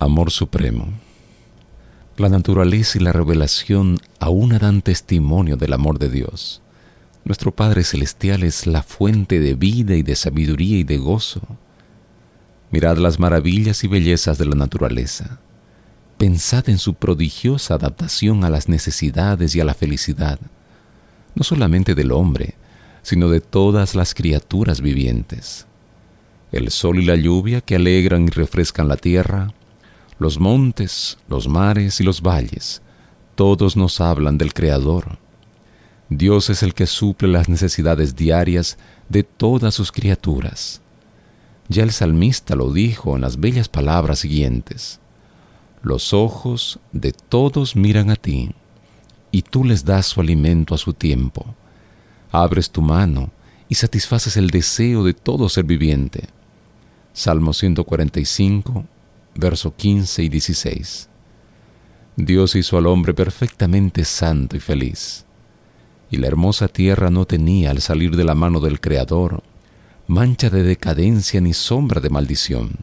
Amor supremo. La naturaleza y la revelación aún dan testimonio del amor de Dios. Nuestro Padre Celestial es la fuente de vida y de sabiduría y de gozo. Mirad las maravillas y bellezas de la naturaleza. Pensad en su prodigiosa adaptación a las necesidades y a la felicidad, no solamente del hombre, sino de todas las criaturas vivientes. El sol y la lluvia que alegran y refrescan la tierra, los montes, los mares y los valles, todos nos hablan del Creador. Dios es el que suple las necesidades diarias de todas sus criaturas. Ya el salmista lo dijo en las bellas palabras siguientes: los ojos de todos miran a ti, y tú les das su alimento a su tiempo. Abres tu mano y satisfaces el deseo de todo ser viviente. Salmo 145, verso 15 y 16. Dios hizo al hombre perfectamente santo y feliz, y la hermosa tierra no tenía, al salir de la mano del Creador, mancha de decadencia ni sombra de maldición.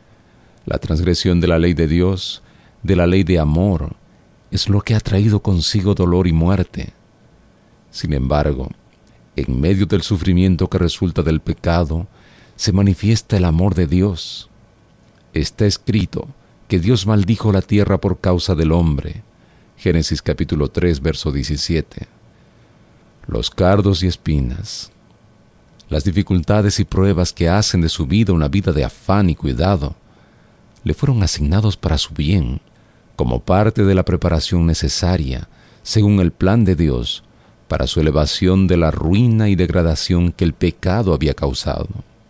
La transgresión de la ley de Dios, de la ley de amor, es lo que ha traído consigo dolor y muerte. Sin embargo, en medio del sufrimiento que resulta del pecado, se manifiesta el amor de Dios. Está escrito que Dios maldijo la tierra por causa del hombre. Génesis capítulo 3, verso 17. Los cardos y espinas, las dificultades y pruebas que hacen de su vida una vida de afán y cuidado, le fueron asignados para su bien, como parte de la preparación necesaria, según el plan de Dios, para su elevación de la ruina y degradación que el pecado había causado.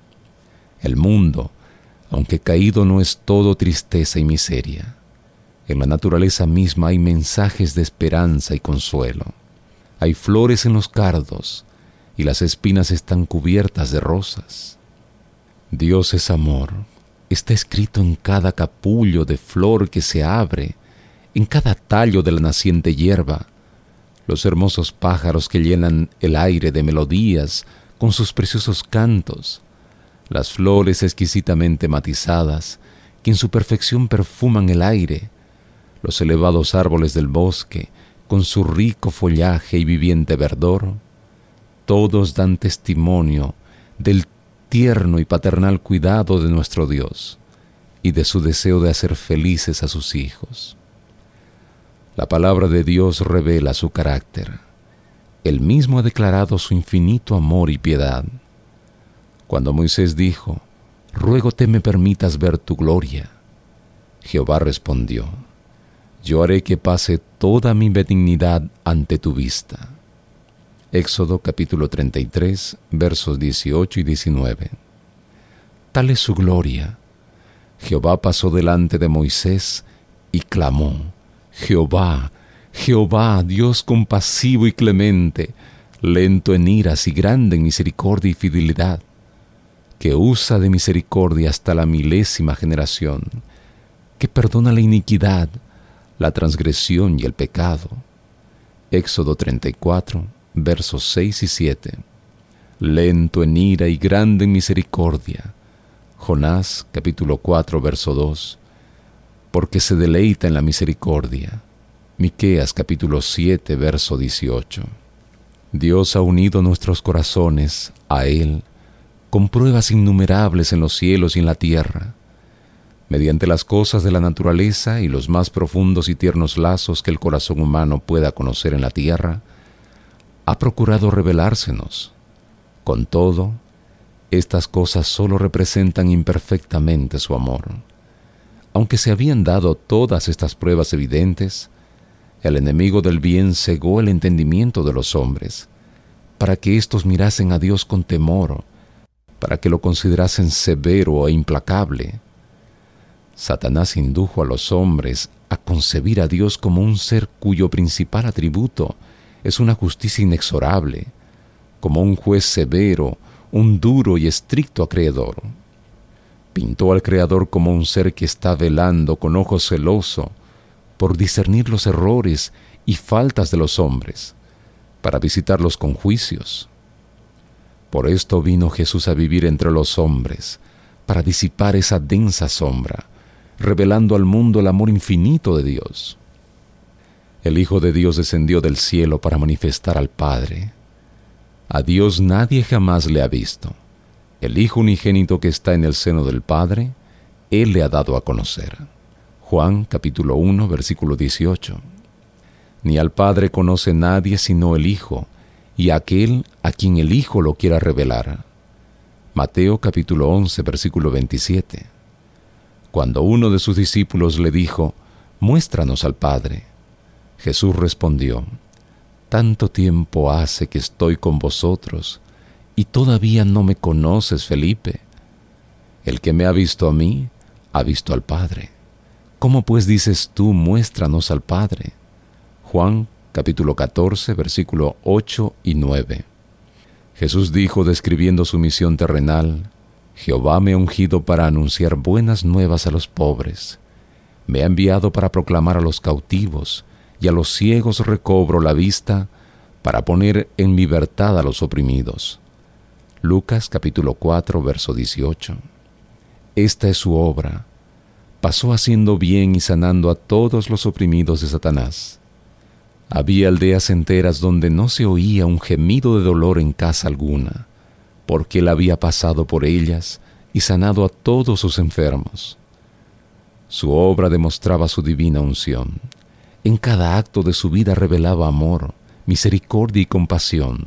El mundo, aunque caído, no es todo tristeza y miseria. En la naturaleza misma hay mensajes de esperanza y consuelo. Hay flores en los cardos, y las espinas están cubiertas de rosas. Dios es amor. Está escrito en cada capullo de flor que se abre, en cada tallo de la naciente hierba. Los hermosos pájaros que llenan el aire de melodías con sus preciosos cantos, las flores exquisitamente matizadas que en su perfección perfuman el aire, los elevados árboles del bosque con su rico follaje y viviente verdor, todos dan testimonio del tierno y paternal cuidado de nuestro Dios y de su deseo de hacer felices a sus hijos. La palabra de Dios revela su carácter. Él mismo ha declarado su infinito amor y piedad. Cuando Moisés dijo: «Ruégote me permitas ver tu gloria», Jehová respondió: «Yo haré que pase toda mi benignidad ante tu vista». Éxodo capítulo 33, versos 18 y 19. Tal es su gloria. Jehová pasó delante de Moisés y clamó: «Jehová, Jehová, Dios compasivo y clemente, lento en iras y grande en misericordia y fidelidad, que usa de misericordia hasta la 1000ª generación, que perdona la iniquidad, la transgresión y el pecado». Éxodo 34, versos 6 y 7. Lento en ira y grande en misericordia. Jonás capítulo 4, verso 2. Porque se deleita en la misericordia. Miqueas capítulo 7, verso 18. Dios ha unido nuestros corazones a Él con pruebas innumerables en los cielos y en la tierra, mediante las cosas de la naturaleza y los más profundos y tiernos lazos que el corazón humano pueda conocer en la tierra. Ha procurado revelársenos. Con todo, estas cosas solo representan imperfectamente su amor. Aunque se habían dado todas estas pruebas evidentes, el enemigo del bien cegó el entendimiento de los hombres, para que éstos mirasen a Dios con temor, para que lo considerasen severo e implacable. Satanás indujo a los hombres a concebir a Dios como un ser cuyo principal atributo es una justicia inexorable, como un juez severo, un duro y estricto acreedor. Pintó al Creador como un ser que está velando con ojo celoso por discernir los errores y faltas de los hombres, para visitarlos con juicios. Por esto vino Jesús a vivir entre los hombres, para disipar esa densa sombra, revelando al mundo el amor infinito de Dios. El Hijo de Dios descendió del cielo para manifestar al Padre. A Dios nadie jamás le ha visto. El Hijo unigénito que está en el seno del Padre, Él le ha dado a conocer. Juan capítulo 1, versículo 18. Ni al Padre conoce nadie sino el Hijo, y aquel a quien el Hijo lo quiera revelar. Mateo capítulo 11, versículo 27. Cuando uno de sus discípulos le dijo, «Muéstranos al Padre», Jesús respondió, «Tanto tiempo hace que estoy con vosotros, y todavía no me conoces, Felipe. El que me ha visto a mí, ha visto al Padre. ¿Cómo pues dices tú, muéstranos al Padre?» Juan capítulo 14, versículo 8 y 9. Jesús dijo, describiendo su misión terrenal, «Jehová me ha ungido para anunciar buenas nuevas a los pobres. Me ha enviado para proclamar a los cautivos, y a los ciegos recobro la vista, para poner en libertad a los oprimidos». Lucas capítulo 4, verso 18. Esta es su obra. Pasó haciendo bien y sanando a todos los oprimidos de Satanás. Había aldeas enteras donde no se oía un gemido de dolor en casa alguna, porque Él había pasado por ellas y sanado a todos sus enfermos. Su obra demostraba su divina unción. En cada acto de su vida revelaba amor, misericordia y compasión.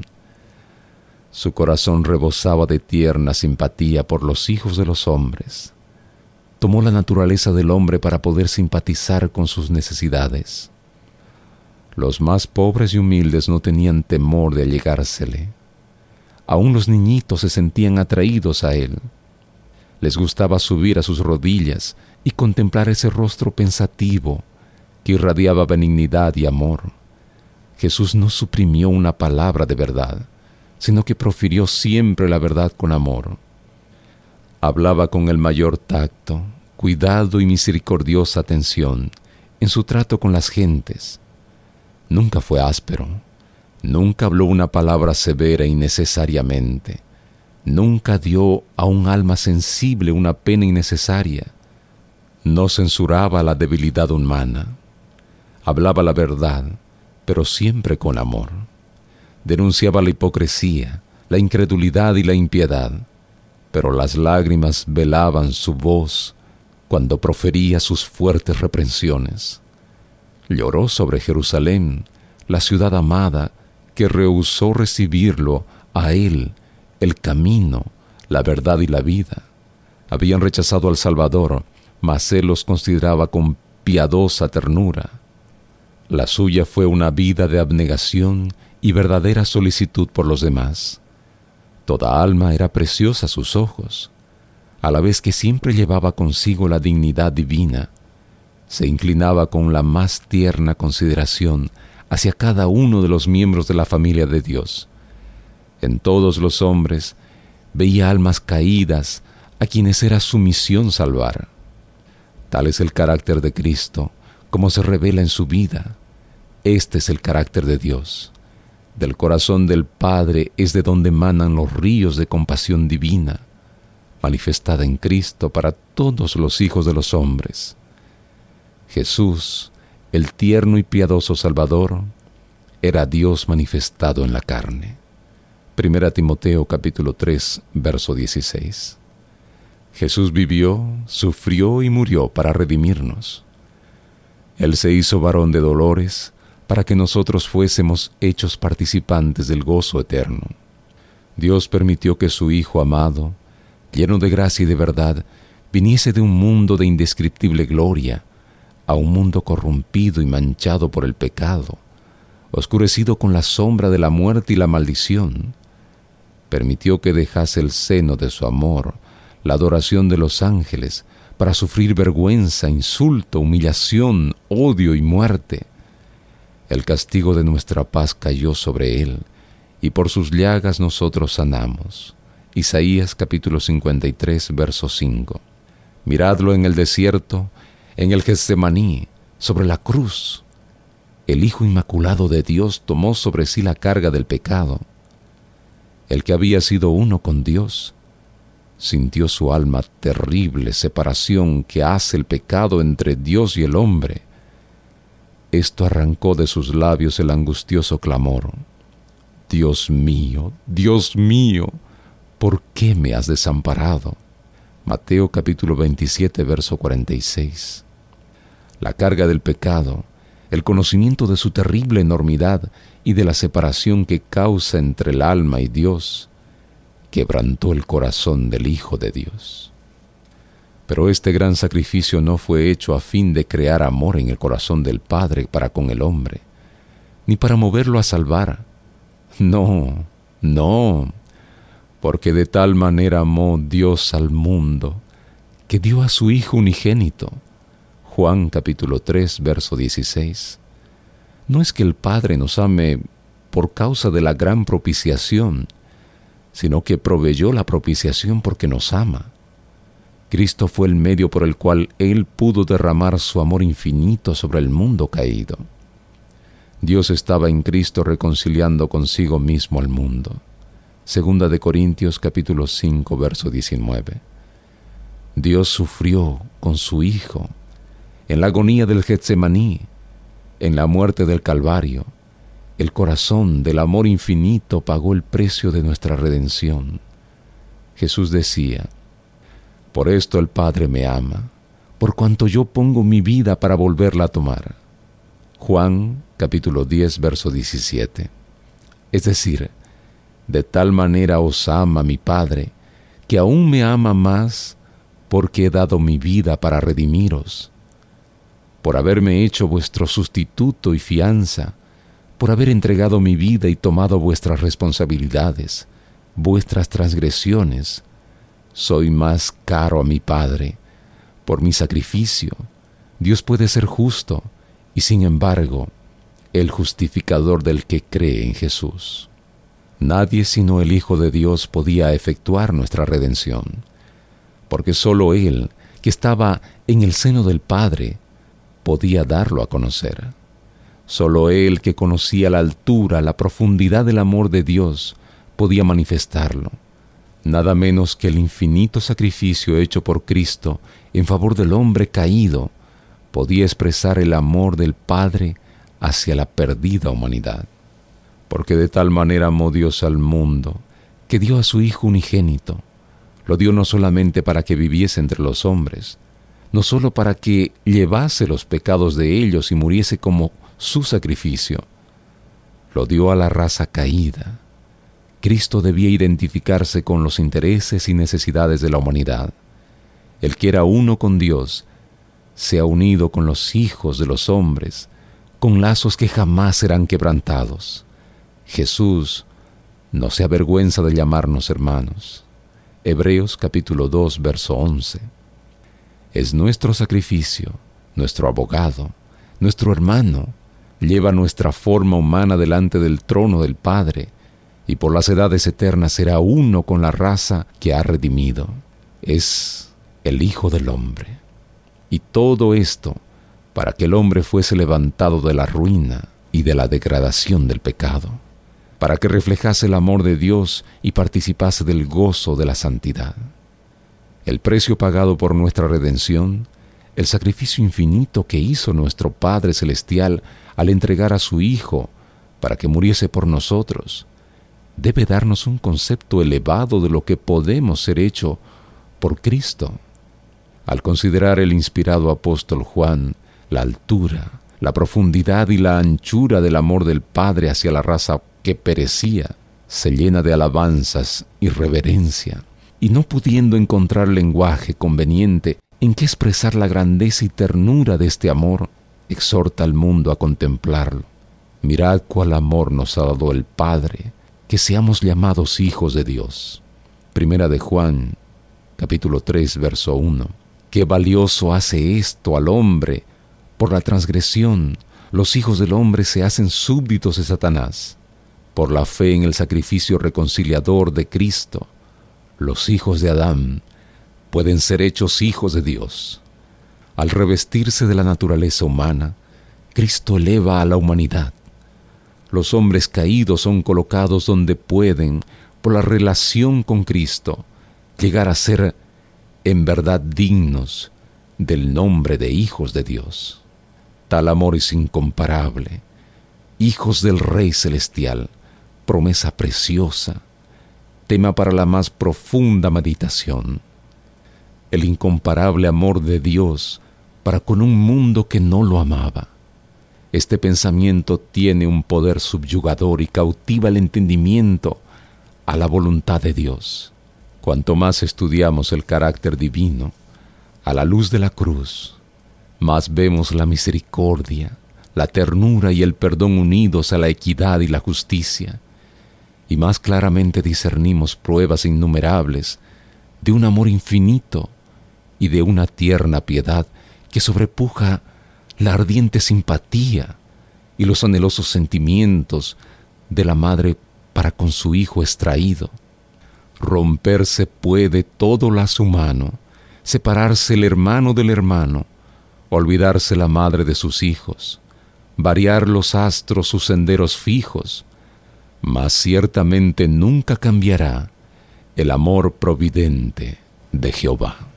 Su corazón rebosaba de tierna simpatía por los hijos de los hombres. Tomó la naturaleza del hombre para poder simpatizar con sus necesidades. Los más pobres y humildes no tenían temor de allegársele. Aún los niñitos se sentían atraídos a Él. Les gustaba subir a sus rodillas y contemplar ese rostro pensativo que irradiaba benignidad y amor. Jesús no suprimió una palabra de verdad, sino que profirió siempre la verdad con amor. Hablaba con el mayor tacto, cuidado y misericordiosa atención en su trato con las gentes. Nunca fue áspero, nunca habló una palabra severa innecesariamente, nunca dio a un alma sensible una pena innecesaria, no censuraba la debilidad humana, hablaba la verdad, pero siempre con amor. Denunciaba la hipocresía, la incredulidad y la impiedad, pero las lágrimas velaban su voz cuando profería sus fuertes reprensiones. Lloró sobre Jerusalén, la ciudad amada, que rehusó recibirlo a Él, el camino, la verdad y la vida. Habían rechazado al Salvador, mas Él los consideraba con piadosa ternura. La suya fue una vida de abnegación y verdadera solicitud por los demás. Toda alma era preciosa a sus ojos, a la vez que siempre llevaba consigo la dignidad divina. Se inclinaba con la más tierna consideración hacia cada uno de los miembros de la familia de Dios. En todos los hombres veía almas caídas a quienes era su misión salvar. Tal es el carácter de Cristo, como se revela en su vida. Este es el carácter de Dios. Del corazón del Padre es de donde emanan los ríos de compasión divina, manifestada en Cristo para todos los hijos de los hombres. Jesús, el tierno y piadoso Salvador, era Dios manifestado en la carne. 1 Timoteo capítulo 3, verso 16. Jesús vivió, sufrió y murió para redimirnos. Él se hizo varón de dolores para que nosotros fuésemos hechos participantes del gozo eterno. Dios permitió que su Hijo amado, lleno de gracia y de verdad, viniese de un mundo de indescriptible gloria a un mundo corrompido y manchado por el pecado, oscurecido con la sombra de la muerte y la maldición. Permitió que dejase el seno de su amor, la adoración de los ángeles, para sufrir vergüenza, insulto, humillación, odio y muerte. El castigo de nuestra paz cayó sobre Él, y por sus llagas nosotros sanamos. Isaías capítulo 53, verso 5. Miradlo en el desierto, en el Getsemaní, sobre la cruz. El Hijo Inmaculado de Dios tomó sobre sí la carga del pecado. El que había sido uno con Dios, sintió su alma terrible separación que hace el pecado entre Dios y el hombre. Esto arrancó de sus labios el angustioso clamor: Dios mío, ¿por qué me has desamparado? Mateo capítulo 27, verso 46. La carga del pecado, el conocimiento de su terrible enormidad y de la separación que causa entre el alma y Dios, quebrantó el corazón del Hijo de Dios. Pero este gran sacrificio no fue hecho a fin de crear amor en el corazón del Padre para con el hombre, ni para moverlo a salvar. No, porque de tal manera amó Dios al mundo, que dio a su Hijo unigénito. Juan capítulo 3, verso 16. No es que el Padre nos ame por causa de la gran propiciación, sino que proveyó la propiciación porque nos ama. Cristo fue el medio por el cual Él pudo derramar su amor infinito sobre el mundo caído. Dios estaba en Cristo reconciliando consigo mismo al mundo. Segunda de Corintios capítulo 5, verso 19. Dios sufrió con su Hijo en la agonía del Getsemaní, en la muerte del Calvario. El corazón del amor infinito pagó el precio de nuestra redención. Jesús decía: por esto el Padre me ama, por cuanto yo pongo mi vida para volverla a tomar. Juan capítulo 10, verso 17. Es decir, de tal manera os ama mi Padre, que aún me ama más, porque he dado mi vida para redimiros, por haberme hecho vuestro sustituto y fianza, por haber entregado mi vida y tomado vuestras responsabilidades, vuestras transgresiones. Soy más caro a mi Padre. Por mi sacrificio, Dios puede ser justo, y sin embargo, el justificador del que cree en Jesús. Nadie sino el Hijo de Dios podía efectuar nuestra redención, porque sólo Él, que estaba en el seno del Padre, podía darlo a conocer. Sólo Él, que conocía la altura, la profundidad del amor de Dios, podía manifestarlo. Nada menos que el infinito sacrificio hecho por Cristo en favor del hombre caído podía expresar el amor del Padre hacia la perdida humanidad. Porque de tal manera amó Dios al mundo, que dio a su Hijo unigénito. Lo dio no solamente para que viviese entre los hombres, no solo para que llevase los pecados de ellos y muriese como su sacrificio. Lo dio a la raza caída. Cristo debía identificarse con los intereses y necesidades de la humanidad. El que era uno con Dios se ha unido con los hijos de los hombres, con lazos que jamás serán quebrantados. Jesús no se avergüenza de llamarnos hermanos. Hebreos capítulo 2, verso 11. Es nuestro sacrificio, nuestro abogado, nuestro hermano. Lleva nuestra forma humana delante del trono del Padre, y por las edades eternas será uno con la raza que ha redimido. Es el Hijo del Hombre. Y todo esto para que el hombre fuese levantado de la ruina y de la degradación del pecado, para que reflejase el amor de Dios y participase del gozo de la santidad. El precio pagado por nuestra redención, el sacrificio infinito que hizo nuestro Padre Celestial al entregar a su Hijo para que muriese por nosotros, debe darnos un concepto elevado de lo que podemos ser hecho por Cristo. Al considerar el inspirado apóstol Juan la altura, la profundidad y la anchura del amor del Padre hacia la raza que perecía, se llena de alabanzas y reverencia, y no pudiendo encontrar lenguaje conveniente en que expresar la grandeza y ternura de este amor, exhorta al mundo a contemplarlo. Mirad cuál amor nos ha dado el Padre, que seamos llamados hijos de Dios. Primera de Juan, capítulo 3, verso 1. Qué valioso hace esto al hombre. Por la transgresión, los hijos del hombre se hacen súbditos de Satanás. Por la fe en el sacrificio reconciliador de Cristo, los hijos de Adán pueden ser hechos hijos de Dios. Al revestirse de la naturaleza humana, Cristo eleva a la humanidad. Los hombres caídos son colocados donde pueden, por la relación con Cristo, llegar a ser en verdad dignos del nombre de hijos de Dios. Tal amor es incomparable, hijos del Rey Celestial, promesa preciosa, tema para la más profunda meditación. El incomparable amor de Dios para con un mundo que no lo amaba. Este pensamiento tiene un poder subyugador y cautiva el entendimiento a la voluntad de Dios. Cuanto más estudiamos el carácter divino, a la luz de la cruz, más vemos la misericordia, la ternura y el perdón unidos a la equidad y la justicia, y más claramente discernimos pruebas innumerables de un amor infinito y de una tierna piedad que sobrepuja la ardiente simpatía y los anhelosos sentimientos de la madre para con su hijo extraído. Romperse puede todo lazo humano, separarse el hermano del hermano, olvidarse la madre de sus hijos, variar los astros sus senderos fijos, mas ciertamente nunca cambiará el amor providente de Jehová.